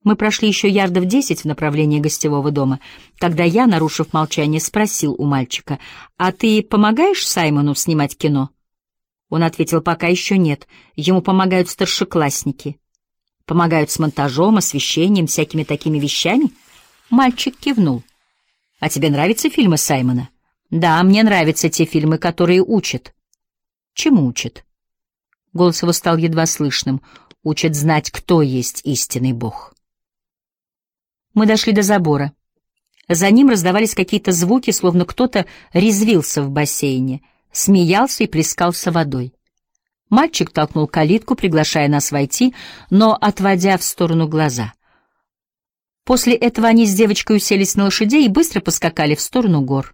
Мы прошли еще ярдов 10 в направлении гостевого дома, когда я, нарушив молчание, спросил у мальчика: «А ты помогаешь Саймону снимать кино?» Он ответил: «Пока еще нет. Ему помогают старшеклассники». «Помогают с монтажом, освещением, всякими такими вещами?» Мальчик кивнул. «А тебе нравятся фильмы Саймона?» «Да, мне нравятся те фильмы, которые учат». «Чему учат?» Голос его стал едва слышным. «Учат знать, кто есть истинный Бог». Мы дошли до забора. За ним раздавались какие-то звуки, словно кто-то резвился в бассейне, смеялся и плескался водой. Мальчик толкнул калитку, приглашая нас войти, но отводя в сторону глаза. После этого они с девочкой уселись на лошадей и быстро поскакали в сторону гор.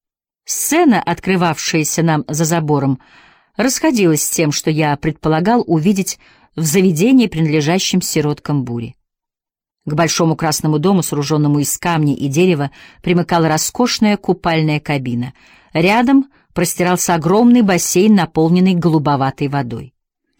Сцена, открывавшаяся нам за забором, расходилась с тем, что я предполагал увидеть в заведении, принадлежащем сироткам Бури. К большому красному дому, сооруженному из камня и дерева, примыкала роскошная купальная кабина. Рядом простирался огромный бассейн, наполненный голубоватой водой.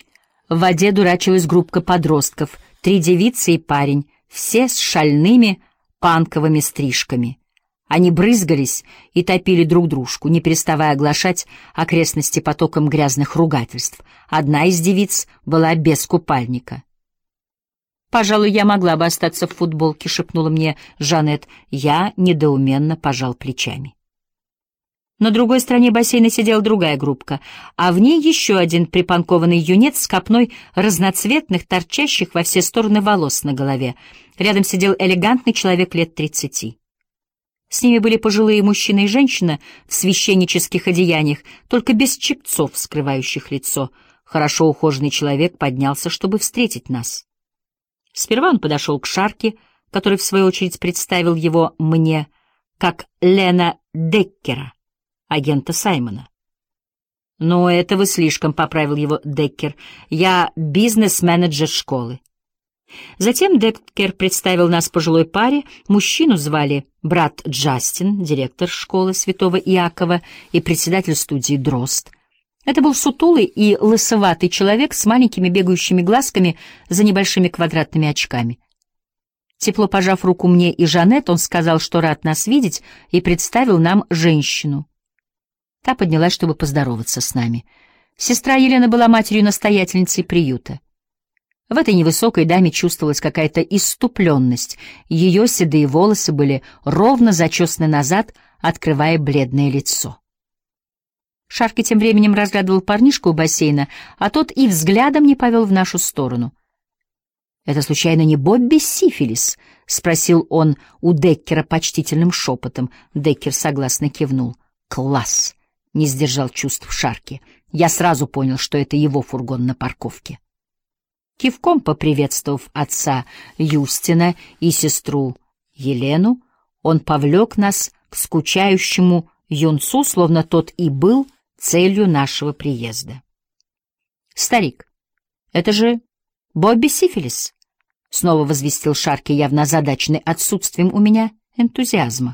В воде дурачилась группка подростков, 3 девицы и парень, все с шальными панковыми стрижками. Они брызгались и топили друг дружку, не переставая оглашать окрестности потоком грязных ругательств. Одна из девиц была без купальника. «Пожалуй, я могла бы остаться в футболке», — шепнула мне Жанет. Я недоуменно пожал плечами. На другой стороне бассейна сидела другая группка, а в ней еще один припанкованный юнец с копной разноцветных, торчащих во все стороны волос на голове. Рядом сидел элегантный человек лет 30. С ними были пожилые мужчина и женщина в священнических одеяниях, только без чепцов, скрывающих лицо. Хорошо ухоженный человек поднялся, чтобы встретить нас. Сперва он подошел к Шарке, который, в свою очередь, представил его мне как Лена Деккера, агента Саймона. «Ну, это вы слишком», — поправил его Деккер. «Я бизнес-менеджер школы». Затем Деккер представил нас пожилой паре. Мужчину звали брат Джастин, директор школы Святого Иакова и председатель студии «Дрозд». Это был сутулый и лысоватый человек с маленькими бегающими глазками за небольшими квадратными очками. Тепло пожав руку мне и Жанет, он сказал, что рад нас видеть, и представил нам женщину. Та поднялась, чтобы поздороваться с нами. Сестра Елена была матерью-настоятельницей приюта. В этой невысокой даме чувствовалась какая-то исступленность. Ее седые волосы были ровно зачесаны назад, открывая бледное лицо. Шарки тем временем разглядывал парнишку у бассейна, а тот и взглядом не повел в нашу сторону. «Это, случайно, не Бобби Сифилис?» — спросил он у Деккера почтительным шепотом. Деккер согласно кивнул. «Класс!» — не сдержал чувств Шарки. Я сразу понял, что это его фургон на парковке. Кивком поприветствовав отца Юстина и сестру Елену, он повлек нас к скучающему юнцу, словно тот и был целью нашего приезда. «Старик, это же Бобби Сифилис», — снова возвестил Шарки, явно озадаченный отсутствием у меня энтузиазма.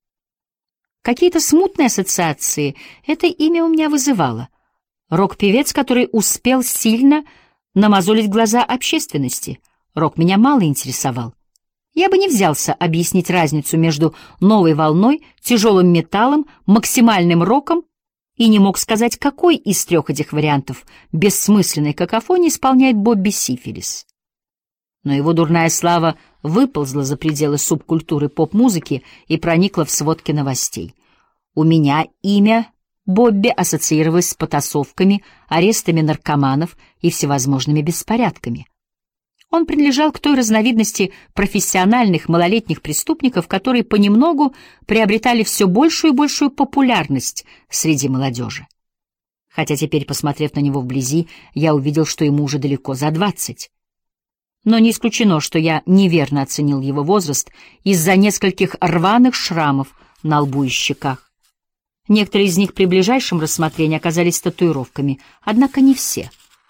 Какие-то смутные ассоциации это имя у меня вызывало. Рок-певец, который успел сильно намазолить глаза общественности. Рок меня мало интересовал. Я бы не взялся объяснить разницу между новой волной, тяжелым металлом, максимальным роком и не мог сказать, какой из 3 этих вариантов бессмысленной какофонии исполняет Бобби Сифилис. Но его дурная слава выползла за пределы субкультуры поп-музыки и проникла в сводки новостей. У меня имя Бобби ассоциировалось с потасовками, арестами наркоманов и всевозможными беспорядками. Он принадлежал к той разновидности профессиональных малолетних преступников, которые понемногу приобретали все большую и большую популярность среди молодежи. Хотя теперь, посмотрев на него вблизи, я увидел, что ему уже далеко за 20. Но не исключено, что я неверно оценил его возраст из-за нескольких рваных шрамов на лбу и щеках. Некоторые из них при ближайшем рассмотрении оказались татуировками, однако не все.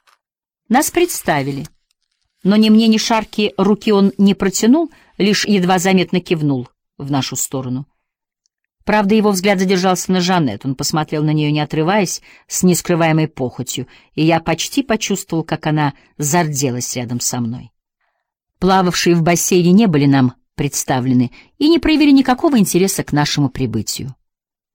Нас представили. Но ни мне, ни Шарки руки он не протянул, лишь едва заметно кивнул в нашу сторону. Правда, его взгляд задержался на Жанет. Он посмотрел на нее, не отрываясь, с нескрываемой похотью, и я почти почувствовал, как она зарделась рядом со мной. плававшие в бассейне, не были нам представлены и не проявили никакого интереса к нашему прибытию.